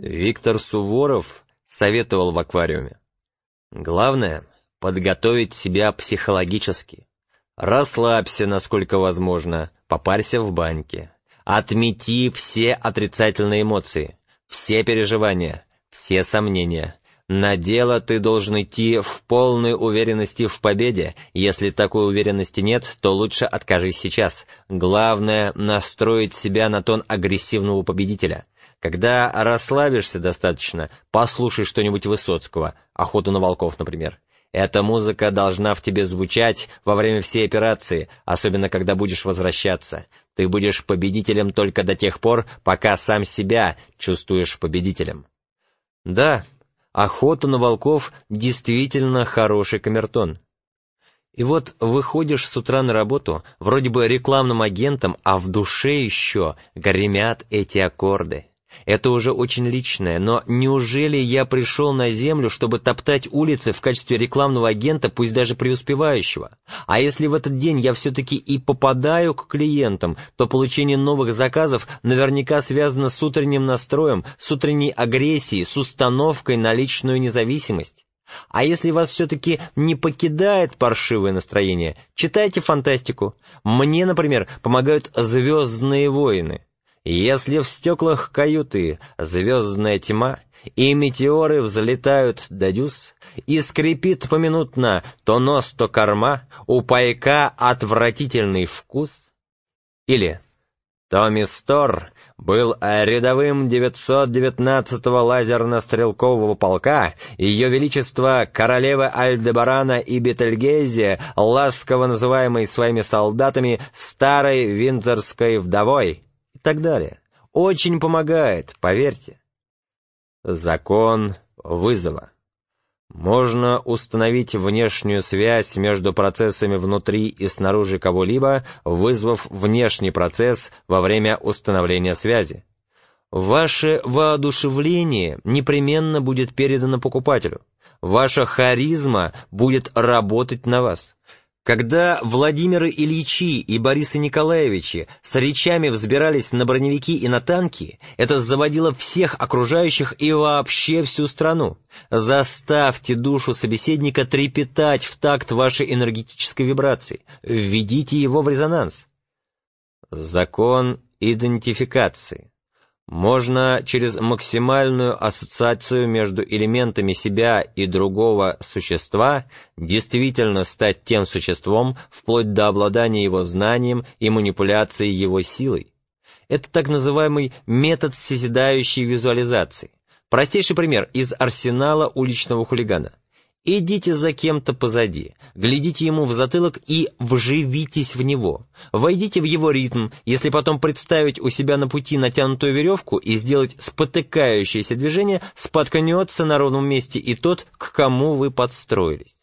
Виктор Суворов советовал в аквариуме: главное — подготовить себя психологически. Расслабься, насколько возможно, попарься в баньке. Отмети все отрицательные эмоции, все переживания, все сомнения. На дело ты должен идти в полной уверенности в победе. Если такой уверенности нет, то лучше откажись сейчас. Главное — настроить себя на тон агрессивного победителя. Когда расслабишься достаточно, послушай что-нибудь Высоцкого, «Охоту на волков», например. Эта музыка должна в тебе звучать во время всей операции, особенно когда будешь возвращаться. Ты будешь победителем только до тех пор, пока сам себя чувствуешь победителем. Да, «Охота на волков» действительно хороший камертон. И вот выходишь с утра на работу, вроде бы рекламным агентом, а в душе еще гремят эти аккорды. Это уже очень личное, но неужели я пришел на землю, чтобы топтать улицы в качестве рекламного агента, пусть даже преуспевающего? А если в этот день я все-таки и попадаю к клиентам, то получение новых заказов наверняка связано с утренним настроем, с утренней агрессией, с установкой на личную независимость. А если вас все-таки не покидает паршивое настроение, читайте фантастику. Мне, например, помогают «Звездные войны». Если в стеклах каюты звездная тьма, и метеоры взлетают до дюз, и скрипит поминутно то нос, то корма, у пайка отвратительный вкус. Или Томми Стор был рядовым 919-го лазерно-стрелкового полка, Ее Величество королевы Альдебарана и Бетельгейзе, ласково называемой своими солдатами старой виндзорской вдовой, и так далее. Очень помогает, поверьте. Закон вызова. Можно установить внешнюю связь между процессами внутри и снаружи кого-либо, вызвав внешний процесс во время установления связи. Ваше воодушевление непременно будет передано покупателю. Ваша харизма будет работать на вас. Когда Владимиры Ильичи и Борисы Николаевичи с речами взбирались на броневики и на танки, это заводило всех окружающих и вообще всю страну. Заставьте душу собеседника трепетать в такт вашей энергетической вибрации. Введите его в резонанс. Закон идентификации. Можно через максимальную ассоциацию между элементами себя и другого существа действительно стать тем существом, вплоть до обладания его знанием и манипуляции его силой. Это так называемый метод созидающей визуализации. Простейший пример из арсенала уличного хулигана. Идите за кем-то позади, глядите ему в затылок и вживитесь в него. Войдите в его ритм, если потом представить у себя на пути натянутую веревку и сделать спотыкающееся движение, споткнется на ровном месте и тот, к кому вы подстроились.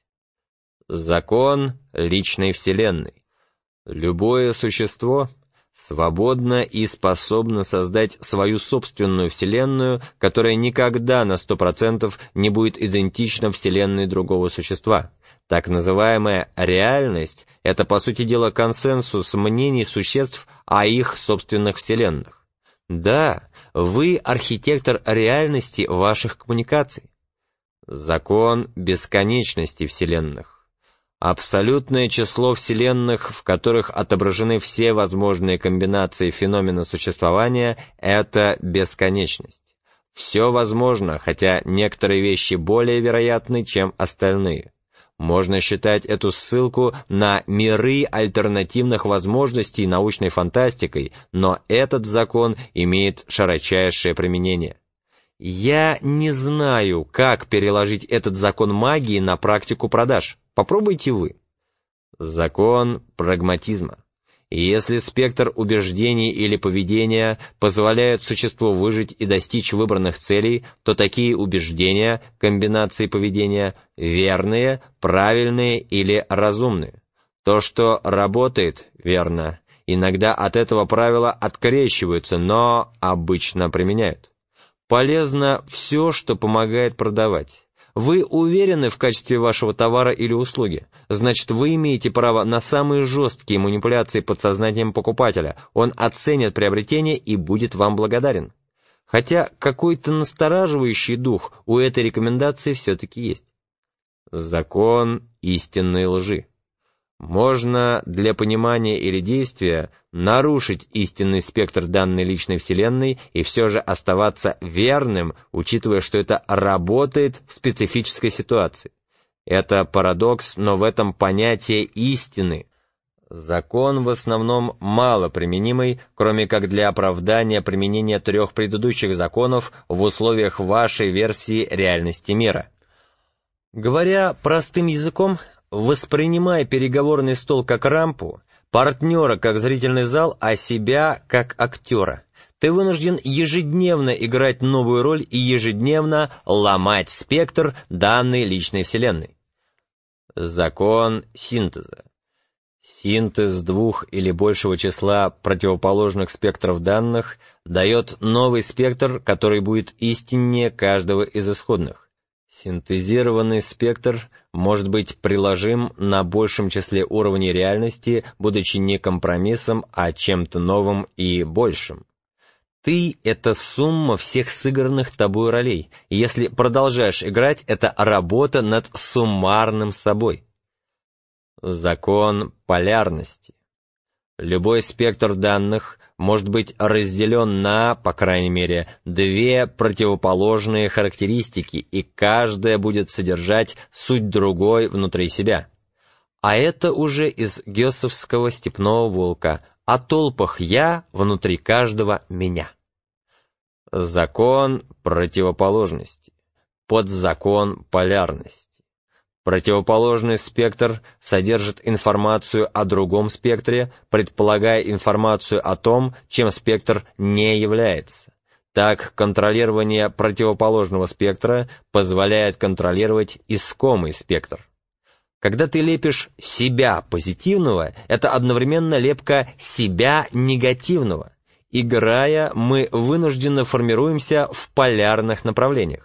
Закон личной вселенной. Любое существо свободно и способно создать свою собственную вселенную, которая никогда на 100% не будет идентична вселенной другого существа. Так называемая реальность — это, по сути дела, консенсус мнений существ о их собственных вселенных. Да, вы архитектор реальности ваших коммуникаций. Закон бесконечности вселенных. Абсолютное число вселенных, в которых отображены все возможные комбинации феномена существования, это бесконечность. Все возможно, хотя некоторые вещи более вероятны, чем остальные. Можно считать эту ссылку на миры альтернативных возможностей научной фантастикой, но этот закон имеет широчайшее применение. Я не знаю, как переложить этот закон магии на практику продаж. Попробуйте вы. Закон прагматизма. Если спектр убеждений или поведения позволяет существу выжить и достичь выбранных целей, то такие убеждения, комбинации поведения, верные, правильные или разумные. То, что работает, верно. Иногда от этого правила открещиваются, но обычно применяют. Полезно все, что помогает продавать. Вы уверены в качестве вашего товара или услуги? Значит, вы имеете право на самые жесткие манипуляции подсознанием покупателя. Он оценит приобретение и будет вам благодарен. Хотя какой-то настораживающий дух у этой рекомендации все-таки есть. Закон истинной лжи. Можно для понимания или действия нарушить истинный спектр данной личной вселенной и все же оставаться верным, учитывая, что это работает в специфической ситуации. Это парадокс, но в этом понятие истины. Закон в основном мало применимый, кроме как для оправдания применения 3 предыдущих законов в условиях вашей версии реальности мира. Говоря простым языком, воспринимай переговорный стол как рампу, партнера как зрительный зал, а себя как актера. Ты вынужден ежедневно играть новую роль и ежедневно ломать спектр данной личной вселенной. Закон синтеза. Синтез 2 или большего числа противоположных спектров данных дает новый спектр, который будет истиннее каждого из исходных. Синтезированный спектр может быть приложим на большем числе уровней реальности, будучи не компромиссом, а чем-то новым и большим. Ты — это сумма всех сыгранных тобой ролей, и если продолжаешь играть, это работа над суммарным собой. Закон полярности. Любой спектр данных может быть разделен на, по крайней мере, 2 противоположные характеристики, и каждая будет содержать суть другой внутри себя. А это уже из гёссовского «Степного волка» о толпах «я» внутри каждого «меня». Закон противоположности. Подзакон полярности. Противоположный спектр содержит информацию о другом спектре, предполагая информацию о том, чем спектр не является. Так, контролирование противоположного спектра позволяет контролировать искомый спектр. Когда ты лепишь себя позитивного, это одновременно лепка себя негативного. Играя, мы вынужденно формируемся в полярных направлениях.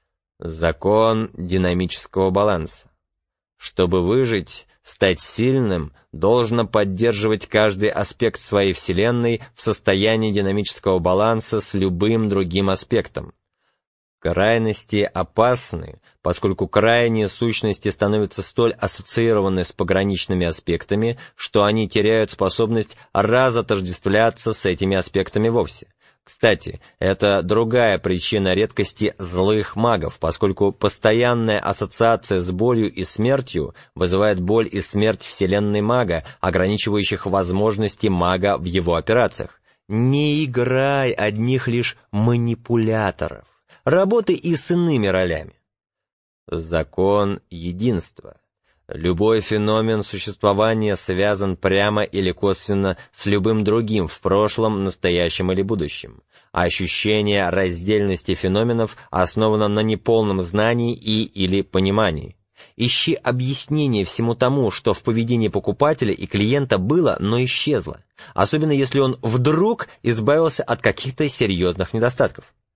Закон динамического баланса. Чтобы выжить, стать сильным, должно поддерживать каждый аспект своей Вселенной в состоянии динамического баланса с любым другим аспектом. Крайности опасны, поскольку крайние сущности становятся столь ассоциированы с пограничными аспектами, что они теряют способность разотождествляться с этими аспектами вовсе. Кстати, это другая причина редкости злых магов, поскольку постоянная ассоциация с болью и смертью вызывает боль и смерть вселенной мага, ограничивающих возможности мага в его операциях. Не играй одних лишь манипуляторов. Работай и с иными ролями. Закон единства. Любой феномен существования связан прямо или косвенно с любым другим в прошлом, настоящем или будущем. Ощущение раздельности феноменов основано на неполном знании или понимании. Ищи объяснение всему тому, что в поведении покупателя и клиента было, но исчезло, особенно если он вдруг избавился от каких-то серьезных недостатков.